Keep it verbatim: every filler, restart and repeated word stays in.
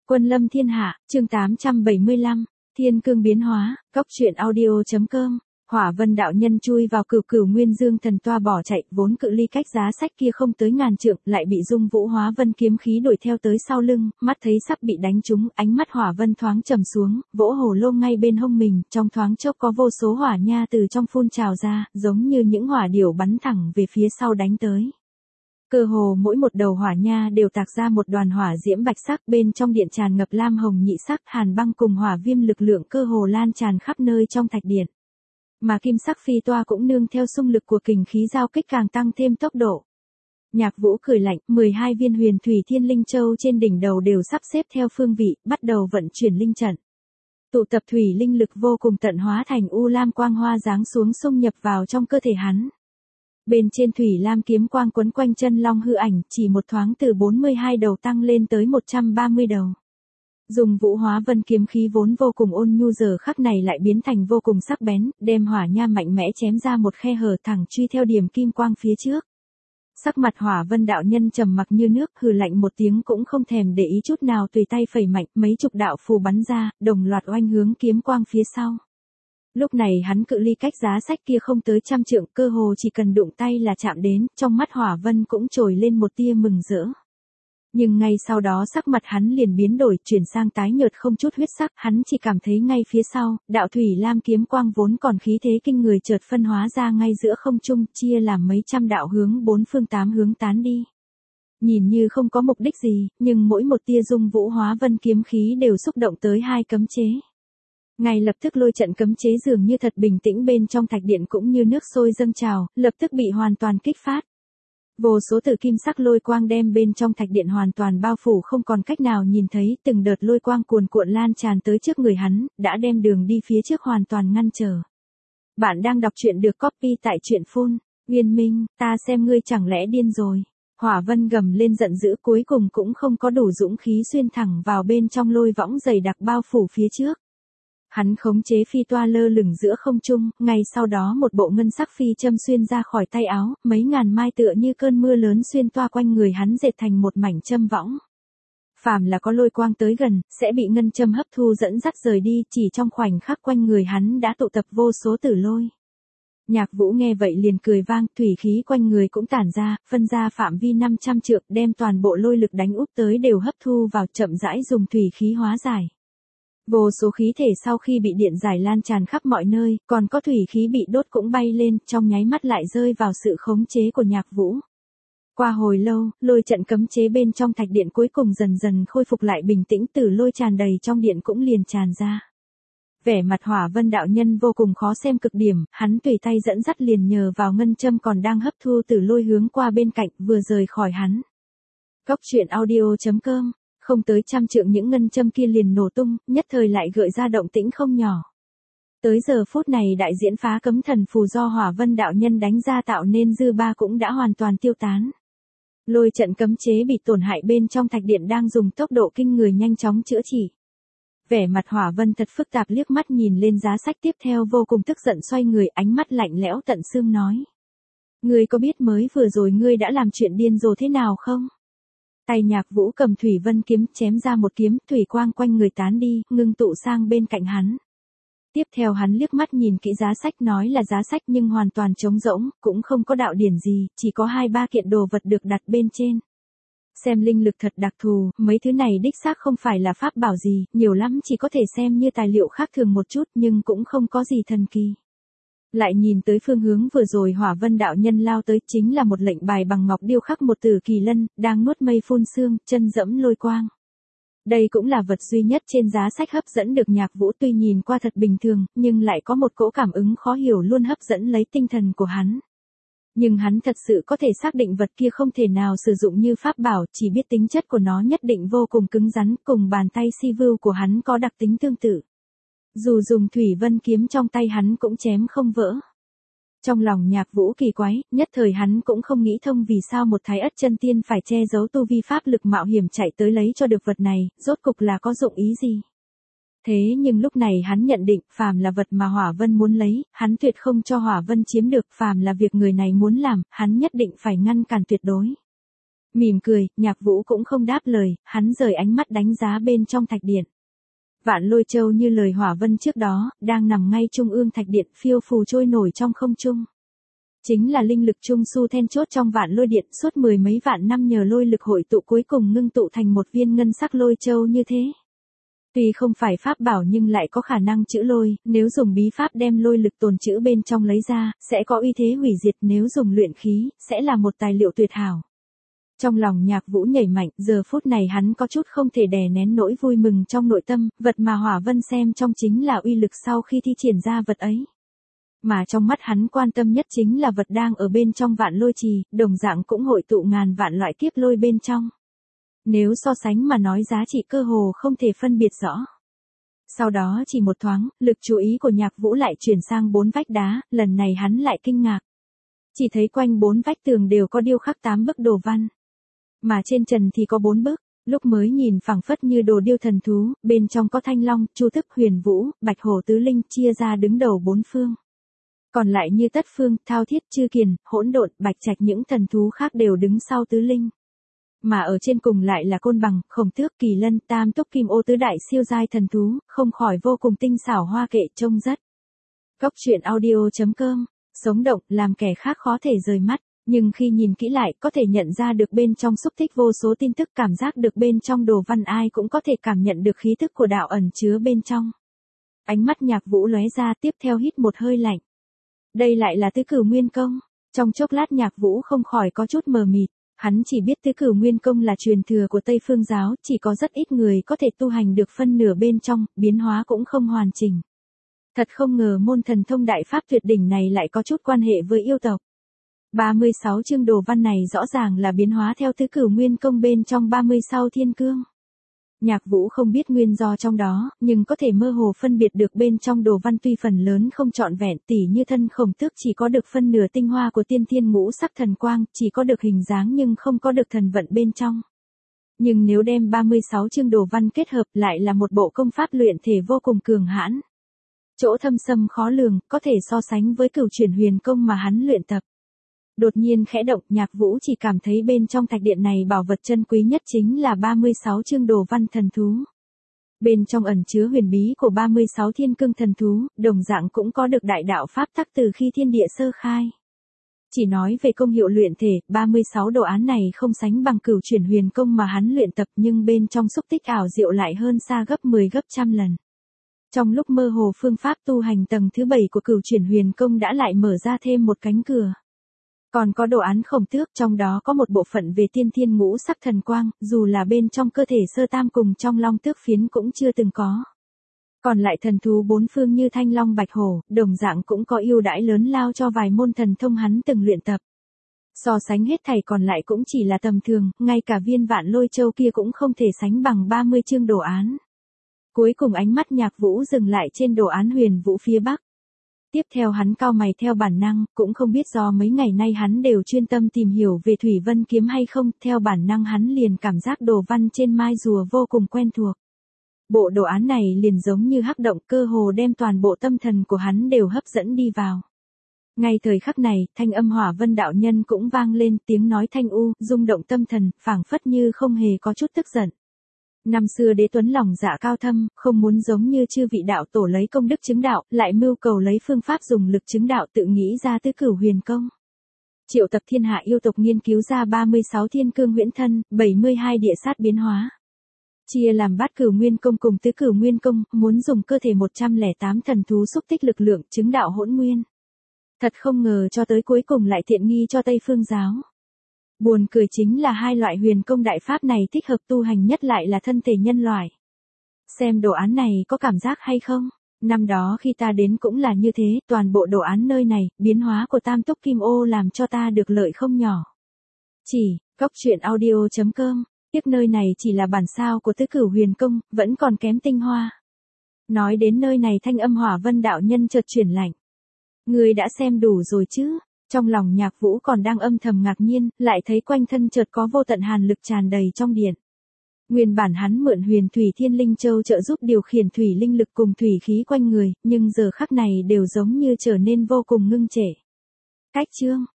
Quân lâm thiên hạ, chương tám trăm bảy mươi lăm, Thiên cương biến hóa, cóc truyện audio.com. Hỏa Vân đạo nhân chui vào Cửu Cửu Nguyên Dương thần toa bỏ chạy, vốn cự ly cách giá sách kia không tới ngàn trượng, lại bị Dung Vũ Hóa Vân kiếm khí đuổi theo tới sau lưng, mắt thấy sắp bị đánh trúng, ánh mắt Hỏa Vân thoáng trầm xuống, vỗ hồ lô ngay bên hông mình, trong thoáng chốc có vô số hỏa nha từ trong phun trào ra, giống như những hỏa điểu bắn thẳng về phía sau đánh tới. Cơ hồ mỗi một đầu hỏa nha đều tạc ra một đoàn hỏa diễm bạch sắc, bên trong điện tràn ngập lam hồng nhị sắc, hàn băng cùng hỏa viêm lực lượng cơ hồ lan tràn khắp nơi trong thạch điện. Mà kim sắc phi toa cũng nương theo xung lực của kình khí giao kích càng tăng thêm tốc độ. Nhạc Vũ cười lạnh, mười hai viên huyền thủy thiên linh châu trên đỉnh đầu đều sắp xếp theo phương vị, bắt đầu vận chuyển linh trận. Tụ tập thủy linh lực vô cùng tận hóa thành u lam quang hoa giáng xuống xung nhập vào trong cơ thể hắn. Bên trên thủy lam kiếm quang quấn quanh chân long hư ảnh, chỉ một thoáng từ bốn mươi hai đầu tăng lên tới một trăm ba mươi đầu. Dùng Vũ Hóa Vân kiếm khí vốn vô cùng ôn nhu giờ khắc này lại biến thành vô cùng sắc bén, đem hỏa nha mạnh mẽ chém ra một khe hở thẳng truy theo điểm kim quang phía trước. Sắc mặt Hỏa Vân đạo nhân trầm mặc như nước, hừ lạnh một tiếng cũng không thèm để ý chút nào, tùy tay phẩy mạnh, mấy chục đạo phù bắn ra, đồng loạt oanh hướng kiếm quang phía sau. Lúc này hắn cự ly cách giá sách kia không tới trăm trượng, cơ hồ chỉ cần đụng tay là chạm đến, trong mắt Hỏa Vân cũng trồi lên một tia mừng rỡ. Nhưng ngay sau đó sắc mặt hắn liền biến đổi, chuyển sang tái nhợt không chút huyết sắc, hắn chỉ cảm thấy ngay phía sau, đạo thủy lam kiếm quang vốn còn khí thế kinh người chợt phân hóa ra ngay giữa không trung, chia làm mấy trăm đạo hướng bốn phương tám hướng tán đi. Nhìn như không có mục đích gì, nhưng mỗi một tia Dung Vũ Hóa Vân kiếm khí đều xúc động tới hai cấm chế. Ngay lập tức lôi trận cấm chế dường như thật bình tĩnh bên trong thạch điện cũng như nước sôi dâng trào, lập tức bị hoàn toàn kích phát. Vô số tử kim sắc lôi quang đem bên trong thạch điện hoàn toàn bao phủ, không còn cách nào nhìn thấy, từng đợt lôi quang cuồn cuộn lan tràn tới trước người hắn, đã đem đường đi phía trước hoàn toàn ngăn trở. Bạn đang đọc truyện được copy tại truyện phun, Nguyên Minh, ta xem ngươi chẳng lẽ điên rồi. Hỏa Vân gầm lên giận dữ, cuối cùng cũng không có đủ dũng khí xuyên thẳng vào bên trong lôi võng dày đặc bao phủ phía trước. Hắn khống chế phi toa lơ lửng giữa không trung, ngay sau đó một bộ ngân sắc phi châm xuyên ra khỏi tay áo, mấy ngàn mai tựa như cơn mưa lớn xuyên toa quanh người hắn dệt thành một mảnh châm võng. Phàm là có lôi quang tới gần, sẽ bị ngân châm hấp thu dẫn dắt rời đi, chỉ trong khoảnh khắc quanh người hắn đã tụ tập vô số tử lôi. Nhạc Vũ nghe vậy liền cười vang, thủy khí quanh người cũng tản ra, phân ra phạm vi năm trăm trượng, đem toàn bộ lôi lực đánh úp tới đều hấp thu vào, chậm rãi dùng thủy khí hóa giải. Vô số khí thể sau khi bị điện giải lan tràn khắp mọi nơi, còn có thủy khí bị đốt cũng bay lên, trong nháy mắt lại rơi vào sự khống chế của Nhạc Vũ. Qua hồi lâu, lôi trận cấm chế bên trong thạch điện cuối cùng dần dần khôi phục lại bình tĩnh, tử lôi tràn đầy trong điện cũng liền tràn ra. Vẻ mặt Hỏa Vân đạo nhân vô cùng khó xem cực điểm, hắn tùy tay dẫn dắt liền nhờ vào ngân châm còn đang hấp thu tử lôi hướng qua bên cạnh, vừa rời khỏi hắn. Cóc truyện audio.com. Không tới trăm trượng những ngân châm kia liền nổ tung, nhất thời lại gợi ra động tĩnh không nhỏ. Tới giờ phút này đại diễn phá cấm thần phù do Hỏa Vân đạo nhân đánh ra tạo nên dư ba cũng đã hoàn toàn tiêu tán. Lôi trận cấm chế bị tổn hại bên trong thạch điện đang dùng tốc độ kinh người nhanh chóng chữa trị. Vẻ mặt Hỏa Vân thật phức tạp, liếc mắt nhìn lên giá sách tiếp theo vô cùng tức giận, xoay người, ánh mắt lạnh lẽo tận xương nói: Ngươi có biết mới vừa rồi ngươi đã làm chuyện điên rồ thế nào không? Tay Nhạc Vũ cầm thủy vân kiếm chém ra một kiếm, thủy quang quanh người tán đi, ngưng tụ sang bên cạnh hắn. Tiếp theo hắn liếc mắt nhìn kỹ giá sách, nói là giá sách nhưng hoàn toàn trống rỗng, cũng không có đạo điển gì, chỉ có hai ba kiện đồ vật được đặt bên trên. Xem linh lực thật đặc thù, mấy thứ này đích xác không phải là pháp bảo gì, nhiều lắm chỉ có thể xem như tài liệu khác thường một chút, nhưng cũng không có gì thần kỳ. Lại nhìn tới phương hướng vừa rồi Hỏa Vân đạo nhân lao tới, chính là một lệnh bài bằng ngọc điêu khắc một tử kỳ lân, đang nuốt mây phun sương, chân dẫm lôi quang. Đây cũng là vật duy nhất trên giá sách hấp dẫn được Nhạc Vũ, tuy nhìn qua thật bình thường, nhưng lại có một cỗ cảm ứng khó hiểu luôn hấp dẫn lấy tinh thần của hắn. Nhưng hắn thật sự có thể xác định vật kia không thể nào sử dụng như pháp bảo, chỉ biết tính chất của nó nhất định vô cùng cứng rắn, cùng bàn tay si vưu của hắn có đặc tính tương tự. Dù dùng thủy vân kiếm trong tay hắn cũng chém không vỡ. Trong lòng Nhạc Vũ kỳ quái, nhất thời hắn cũng không nghĩ thông vì sao một thái ất chân tiên phải che giấu tu vi pháp lực mạo hiểm chạy tới lấy cho được vật này, rốt cục là có dụng ý gì. Thế nhưng lúc này hắn nhận định, phàm là vật mà Hỏa Vân muốn lấy, hắn tuyệt không cho Hỏa Vân chiếm được, phàm là việc người này muốn làm, hắn nhất định phải ngăn cản tuyệt đối. Mỉm cười, Nhạc Vũ cũng không đáp lời, hắn rời ánh mắt đánh giá bên trong thạch điện. Vạn Lôi Châu như lời Hỏa Vân trước đó, đang nằm ngay trung ương thạch điện phiêu phù trôi nổi trong không trung. Chính là linh lực trung su then chốt trong Vạn Lôi Điện, suốt mười mấy vạn năm nhờ lôi lực hội tụ cuối cùng ngưng tụ thành một viên ngân sắc lôi châu như thế. Tuy không phải pháp bảo nhưng lại có khả năng chữ lôi, nếu dùng bí pháp đem lôi lực tồn trữ bên trong lấy ra, sẽ có uy thế hủy diệt, nếu dùng luyện khí, sẽ là một tài liệu tuyệt hảo. Trong lòng Nhạc Vũ nhảy mạnh, giờ phút này hắn có chút không thể đè nén nỗi vui mừng trong nội tâm, vật mà Hỏa Vân xem trong chính là uy lực sau khi thi triển ra vật ấy. Mà trong mắt hắn quan tâm nhất chính là vật đang ở bên trong Vạn Lôi Trì, đồng dạng cũng hội tụ ngàn vạn loại kiếp lôi bên trong. Nếu so sánh mà nói giá trị cơ hồ không thể phân biệt rõ. Sau đó chỉ một thoáng, lực chú ý của Nhạc Vũ lại chuyển sang bốn vách đá, lần này hắn lại kinh ngạc. Chỉ thấy quanh bốn vách tường đều có điêu khắc tám bức đồ văn. Mà trên trần thì có bốn bức, lúc mới nhìn phảng phất như đồ điêu thần thú, bên trong có Thanh Long, Chu Thức, Huyền Vũ, Bạch Hổ tứ linh chia ra đứng đầu bốn phương. Còn lại như Tất Phương, Thao Thiết, Chư Kiền, Hỗn Độn, Bạch Trạch những thần thú khác đều đứng sau tứ linh. Mà ở trên cùng lại là Côn Bằng, Khổng Tước, Kỳ Lân, Tam Túc Kim Ô tứ đại siêu giai thần thú, không khỏi vô cùng tinh xảo hoa kệ trông rất. Cốc truyện audio chấm com, sống động, làm kẻ khác khó thể rời mắt, nhưng khi nhìn kỹ lại có thể nhận ra được bên trong xúc tích vô số tin tức, cảm giác được bên trong đồ văn ai cũng có thể cảm nhận được khí thức của đạo ẩn chứa bên trong. Ánh mắt Nhạc Vũ lóe ra, tiếp theo hít một hơi lạnh. Đây lại là Tứ Cửu Nguyên Công. Trong chốc lát Nhạc Vũ không khỏi có chút mờ mịt, hắn chỉ biết Tứ Cửu Nguyên Công là truyền thừa của Tây Phương giáo, chỉ có rất ít người có thể tu hành được phân nửa bên trong, biến hóa cũng không hoàn chỉnh. Thật không ngờ môn thần thông đại pháp tuyệt đỉnh này lại có chút quan hệ với yêu tộc. ba mươi sáu chương đồ văn này rõ ràng là biến hóa theo Tứ Cửu Nguyên Công bên trong ba mươi sáu thiên cương. Nhạc Vũ không biết nguyên do trong đó, nhưng có thể mơ hồ phân biệt được bên trong đồ văn tuy phần lớn không trọn vẹn, tỉ như thân Khổng Tước chỉ có được phân nửa tinh hoa của tiên thiên ngũ sắc thần quang, chỉ có được hình dáng nhưng không có được thần vận bên trong. Nhưng nếu đem ba mươi sáu chương đồ văn kết hợp lại là một bộ công pháp luyện thể vô cùng cường hãn. Chỗ thâm sâm khó lường, có thể so sánh với Cửu Chuyển Huyền Công mà hắn luyện tập. Đột nhiên khẽ động, Nhạc Vũ chỉ cảm thấy bên trong thạch điện này bảo vật chân quý nhất chính là ba mươi sáu chương đồ văn thần thú. Bên trong ẩn chứa huyền bí của ba mươi sáu thiên cương thần thú, đồng dạng cũng có được đại đạo pháp tắc từ khi thiên địa sơ khai. Chỉ nói về công hiệu luyện thể, ba mươi sáu đồ án này không sánh bằng Cửu Chuyển Huyền Công mà hắn luyện tập, nhưng bên trong xúc tích ảo diệu lại hơn xa gấp mười gấp trăm lần. Trong lúc mơ hồ phương pháp tu hành tầng thứ bảy của Cửu Chuyển Huyền Công đã lại mở ra thêm một cánh cửa. Còn có đồ án Khổng Tước, trong đó có một bộ phận về tiên thiên ngũ sắc thần quang, dù là bên trong cơ thể sơ tam cùng trong long tước phiến cũng chưa từng có. Còn lại thần thú bốn phương như Thanh Long, Bạch Hổ, đồng dạng cũng có ưu đãi lớn lao cho vài môn thần thông hắn từng luyện tập. So sánh hết thảy còn lại cũng chỉ là tầm thường, ngay cả viên Vạn Lôi Châu kia cũng không thể sánh bằng ba mươi chương đồ án. Cuối cùng ánh mắt Nhạc Vũ dừng lại trên đồ án Huyền Vũ phía Bắc. Tiếp theo hắn cau mày theo bản năng, cũng không biết do mấy ngày nay hắn đều chuyên tâm tìm hiểu về Thủy Vân kiếm hay không, theo bản năng hắn liền cảm giác đồ văn trên mai rùa vô cùng quen thuộc. Bộ đồ án này liền giống như hắc động, cơ hồ đem toàn bộ tâm thần của hắn đều hấp dẫn đi vào. Ngay thời khắc này, thanh âm Hỏa Vân đạo nhân cũng vang lên, tiếng nói thanh u, rung động tâm thần, phảng phất như không hề có chút tức giận. Năm xưa Đế Tuấn lòng dạ cao thâm, không muốn giống như chư vị đạo tổ lấy công đức chứng đạo, lại mưu cầu lấy phương pháp dùng lực chứng đạo, tự nghĩ ra Tứ Cửu Huyền Công. Triệu tập thiên hạ yêu tộc nghiên cứu ra ba mươi sáu thiên cương huyễn thân, bảy mươi hai địa sát biến hóa. Chia làm Bát Cửu Nguyên Công cùng Tứ Cửu Nguyên Công, muốn dùng cơ thể một trăm lẻ tám thần thú xúc tích lực lượng, chứng đạo hỗn nguyên. Thật không ngờ cho tới cuối cùng lại tiện nghi cho Tây Phương giáo. Buồn cười chính là hai loại huyền công đại pháp này thích hợp tu hành nhất lại là thân thể nhân loại. Xem đồ án này có cảm giác hay không? Năm đó khi ta đến cũng là như thế, toàn bộ đồ án nơi này, biến hóa của Tam Túc Kim Ô làm cho ta được lợi không nhỏ. Chỉ, cốc truyện audio chấm com, tiếc nơi này chỉ là bản sao của Tứ Cửu Huyền Công, vẫn còn kém tinh hoa. Nói đến nơi này thanh âm Hỏa Vân đạo nhân chợt chuyển lạnh. Ngươi đã xem đủ rồi chứ? Trong lòng Nhạc Vũ còn đang âm thầm ngạc nhiên, lại thấy quanh thân chợt có vô tận hàn lực tràn đầy trong điện. Nguyên bản hắn mượn Huyền Thủy Thiên Linh Châu trợ giúp điều khiển thủy linh lực cùng thủy khí quanh người, nhưng giờ khắc này đều giống như trở nên vô cùng ngưng trệ. Cách chương